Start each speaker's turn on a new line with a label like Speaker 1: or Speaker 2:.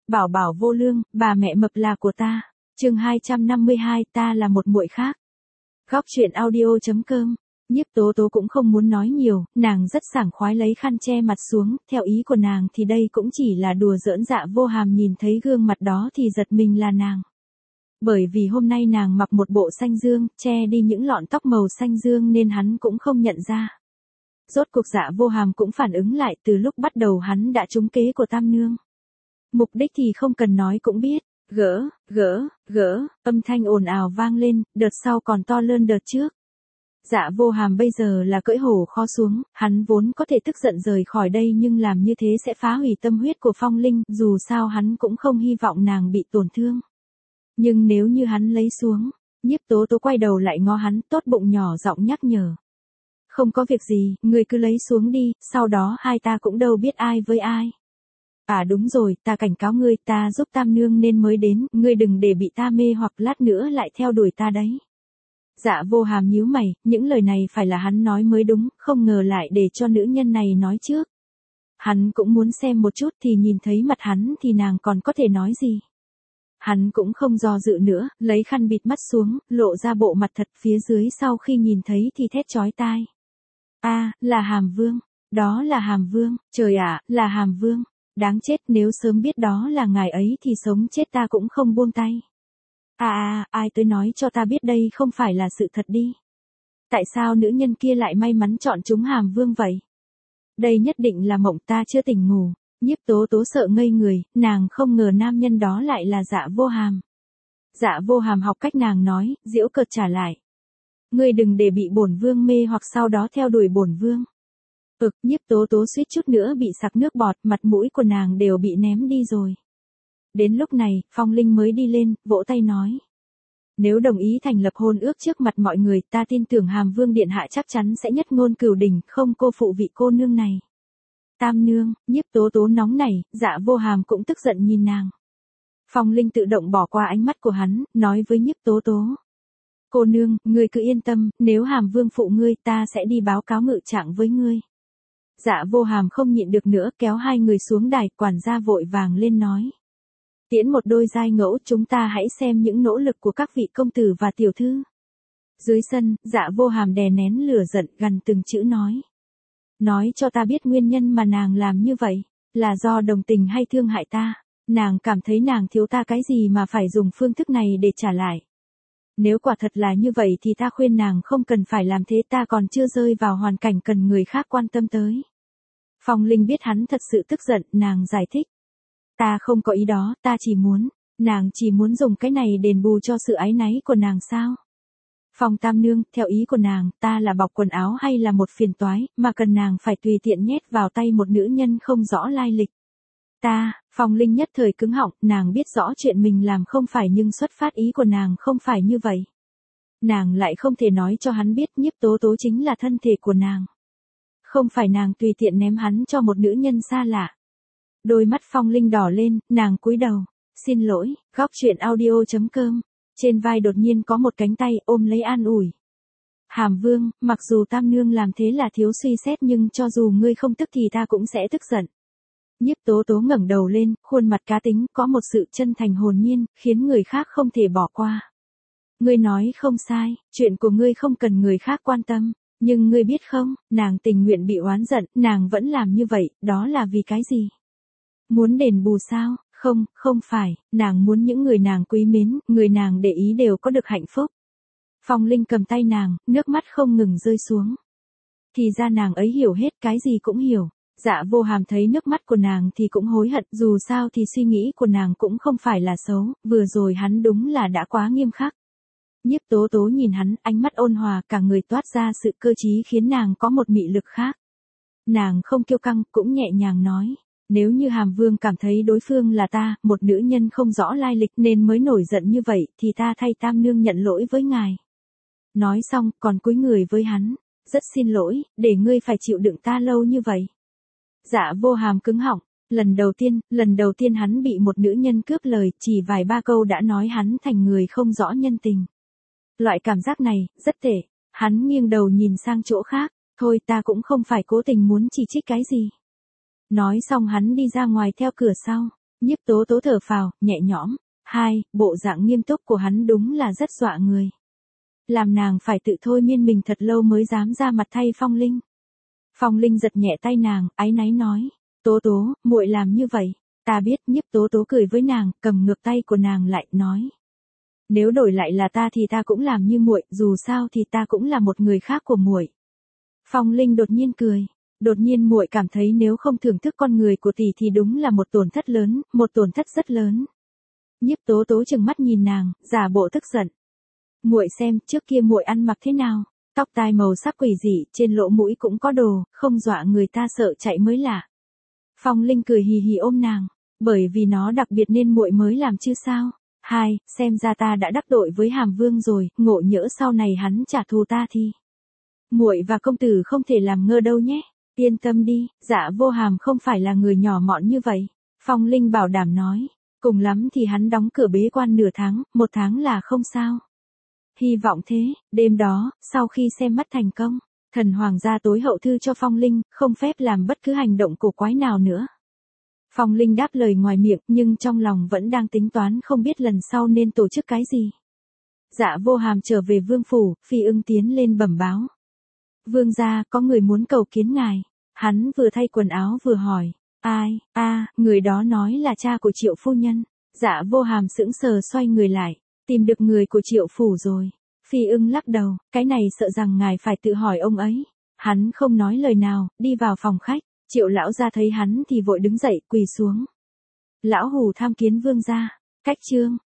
Speaker 1: Bảo bảo vô lương, bà mẹ mập là của ta. Chương 252, ta là một muội khác. Góc truyện audio.com. Nhiếp Tố Tố cũng không muốn nói nhiều, nàng rất sảng khoái lấy khăn che mặt xuống, theo ý của nàng thì đây cũng chỉ là đùa giỡn. Dạ Vô Hàm nhìn thấy gương mặt đó thì giật mình là nàng. Bởi vì hôm nay nàng mặc một bộ xanh dương, che đi những lọn tóc màu xanh dương nên hắn cũng không nhận ra. Rốt cuộc Dạ Vô Hàm cũng phản ứng lại, từ lúc bắt đầu hắn đã trúng kế của Tam Nương. Mục đích thì không cần nói cũng biết, gỡ, âm thanh ồn ào vang lên, đợt sau còn to hơn đợt trước. Dạ Vô Hàm bây giờ là cưỡi hổ kho xuống, hắn vốn có thể tức giận rời khỏi đây nhưng làm như thế sẽ phá hủy tâm huyết của Phong Linh, dù sao hắn cũng không hy vọng nàng bị tổn thương. Nhưng nếu như hắn lấy xuống, Nhiếp Tố Tố quay đầu lại ngó hắn, tốt bụng nhỏ giọng nhắc nhở. Không có việc gì, ngươi cứ lấy xuống đi, sau đó hai ta cũng đâu biết ai với ai. À đúng rồi, ta cảnh cáo ngươi, ta giúp Tam Nương nên mới đến, ngươi đừng để bị ta mê hoặc lát nữa lại theo đuổi ta đấy. Dạ Vô Hàm nhíu mày, những lời này phải là hắn nói mới đúng, không ngờ lại để cho nữ nhân này nói trước. Hắn cũng muốn xem một chút thì nhìn thấy mặt hắn thì nàng còn có thể nói gì. Hắn cũng không do dự nữa, lấy khăn bịt mắt xuống, lộ ra bộ mặt thật phía dưới, sau khi nhìn thấy thì thét chói tai. Là Hàm Vương, đó là Hàm Vương, trời ạ, là Hàm Vương. Đáng chết, nếu sớm biết đó là ngài ấy thì sống chết ta cũng không buông tay. Ai tới nói cho ta biết đây không phải là sự thật đi. Tại sao nữ nhân kia lại may mắn chọn chúng Hàm Vương vậy? Đây nhất định là mộng, ta chưa tỉnh ngủ. Nhiếp Tố Tố sợ ngây người, nàng không ngờ nam nhân đó lại là Dạ Vô Hàm. Dạ Vô Hàm học cách nàng nói, giễu cợt trả lại. Ngươi đừng để bị bổn vương mê hoặc sau đó theo đuổi bổn vương. Nhiếp Tố Tố suýt chút nữa bị sặc nước bọt, mặt mũi của nàng đều bị ném đi rồi. Đến lúc này, Phong Linh mới đi lên, vỗ tay nói. Nếu đồng ý thành lập hôn ước trước mặt mọi người, ta tin tưởng Hàm Vương điện hạ chắc chắn sẽ nhất ngôn cửu đỉnh, không cô phụ vị cô nương này. Tam Nương, Nhiếp Tố Tố nóng nảy, Dạ Vô Hàm cũng tức giận nhìn nàng. Phong Linh tự động bỏ qua ánh mắt của hắn, nói với Nhiếp Tố Tố. Cô nương, ngươi cứ yên tâm, nếu Hàm Vương phụ ngươi ta sẽ đi báo cáo ngự trạng với ngươi. Dạ Vô Hàm không nhịn được nữa, kéo hai người xuống đài, quản gia vội vàng lên nói. Tiễn một đôi giai ngẫu, chúng ta hãy xem những nỗ lực của các vị công tử và tiểu thư. Dưới sân, Dạ Vô Hàm đè nén lửa giận, gằn từng chữ nói. Nói cho ta biết nguyên nhân mà nàng làm như vậy, là do đồng tình hay thương hại ta, nàng cảm thấy nàng thiếu ta cái gì mà phải dùng phương thức này để trả lại. Nếu quả thật là như vậy thì ta khuyên nàng không cần phải làm thế, ta còn chưa rơi vào hoàn cảnh cần người khác quan tâm tới. Phong Linh biết hắn thật sự tức giận, nàng giải thích. Ta không có ý đó, nàng chỉ muốn dùng cái này đền bù cho sự áy náy của nàng sao? Phong Tam Nương, theo ý của nàng, ta là bọc quần áo hay là một phiền toái, mà cần nàng phải tùy tiện nhét vào tay một nữ nhân không rõ lai lịch. Phong Linh nhất thời cứng họng, nàng biết rõ chuyện mình làm không phải nhưng xuất phát ý của nàng không phải như vậy. Nàng lại không thể nói cho hắn biết Nhiếp Tố Tố chính là thân thể của nàng. Không phải nàng tùy tiện ném hắn cho một nữ nhân xa lạ. Đôi mắt Phong Linh đỏ lên, nàng cúi đầu. Xin lỗi, góc truyện audio.com. Trên vai đột nhiên có một cánh tay ôm lấy an ủi. Hàm Vương, mặc dù Tam Nương làm thế là thiếu suy xét nhưng cho dù ngươi không tức thì ta cũng sẽ tức giận. Nhiếp Tố Tố ngẩng đầu lên, khuôn mặt cá tính, có một sự chân thành hồn nhiên, khiến người khác không thể bỏ qua. Ngươi nói không sai, chuyện của ngươi không cần người khác quan tâm, nhưng ngươi biết không, nàng tình nguyện bị oán giận, nàng vẫn làm như vậy, đó là vì cái gì? Muốn đền bù sao? Không phải, nàng muốn những người nàng quý mến, người nàng để ý đều có được hạnh phúc. Phong Linh cầm tay nàng, nước mắt không ngừng rơi xuống. Thì ra nàng ấy hiểu hết, cái gì cũng hiểu. Dạ Vô Hàm thấy nước mắt của nàng thì cũng hối hận, dù sao thì suy nghĩ của nàng cũng không phải là xấu, vừa rồi hắn đúng là đã quá nghiêm khắc. Nhiếp Tố Tố nhìn hắn, ánh mắt ôn hòa, cả người toát ra sự cơ trí khiến nàng có một mị lực khác. Nàng không kiêu căng, cũng nhẹ nhàng nói. Nếu như Hàm Vương cảm thấy đối phương là ta, một nữ nhân không rõ lai lịch nên mới nổi giận như vậy, thì ta thay Tam Nương nhận lỗi với ngài. Nói xong, còn cúi người với hắn. Rất xin lỗi, để ngươi phải chịu đựng ta lâu như vậy. Dạ Vô Hàm cứng họng. Lần đầu tiên hắn bị một nữ nhân cướp lời, chỉ vài ba câu đã nói hắn thành người không rõ nhân tình. Loại cảm giác này, rất tệ. Hắn nghiêng đầu nhìn sang chỗ khác. Thôi, ta cũng không phải cố tình muốn chỉ trích cái gì. Nói xong hắn đi ra ngoài theo cửa sau. Nhiếp Tố Tố thở phào, nhẹ nhõm. Bộ dạng nghiêm túc của hắn đúng là rất dọa người. Làm nàng phải tự thôi miên mình thật lâu mới dám ra mặt thay Phong Linh. Phong Linh giật nhẹ tay nàng, áy náy nói. Tố Tố, muội làm như vậy. Ta biết. Nhiếp Tố Tố cười với nàng, cầm ngược tay của nàng lại, nói. Nếu đổi lại là ta thì ta cũng làm như muội, dù sao thì ta cũng là một người khác của muội. Phong Linh đột nhiên cười. Đột nhiên muội cảm thấy nếu không thưởng thức con người của tỷ thì đúng là một tổn thất lớn, một tổn thất rất lớn. Nhiếp Tố Tố trừng mắt nhìn nàng, giả bộ tức giận. Muội xem, trước kia muội ăn mặc thế nào, tóc tai màu sắc quỷ dị, trên lỗ mũi cũng có đồ, không dọa người ta sợ chạy mới lạ. Phong Linh cười hì hì ôm nàng, bởi vì nó đặc biệt nên muội mới làm chứ sao. Xem ra ta đã đắc tội với Hàm Vương rồi, ngộ nhỡ sau này hắn trả thù ta thì muội và công tử không thể làm ngơ đâu nhé. Yên tâm đi, Dạ Vô Hàm không phải là người nhỏ mọn như vậy. Phong Linh bảo đảm nói, cùng lắm thì hắn đóng cửa bế quan nửa tháng, 1 tháng là không sao. Hy vọng thế. Đêm đó, sau khi xem mắt thành công, Thần Hoàng gia tối hậu thư cho Phong Linh, không phép làm bất cứ hành động cổ quái nào nữa. Phong Linh đáp lời ngoài miệng, nhưng trong lòng vẫn đang tính toán không biết lần sau nên tổ chức cái gì. Dạ Vô Hàm trở về vương phủ, Phi Ưng tiến lên bẩm báo. Vương gia, có người muốn cầu kiến ngài. Hắn vừa thay quần áo vừa hỏi. Ai? Người đó nói là cha của Triệu phu nhân. Dạ Vô Hàm sững sờ xoay người lại, tìm được người của Triệu phủ rồi. Phi Ưng lắc đầu, cái này sợ rằng ngài phải tự hỏi ông ấy. Hắn không nói lời nào, đi vào phòng khách. Triệu lão gia thấy hắn thì vội đứng dậy, quỳ xuống. Lão hủ tham kiến vương gia. Cách chương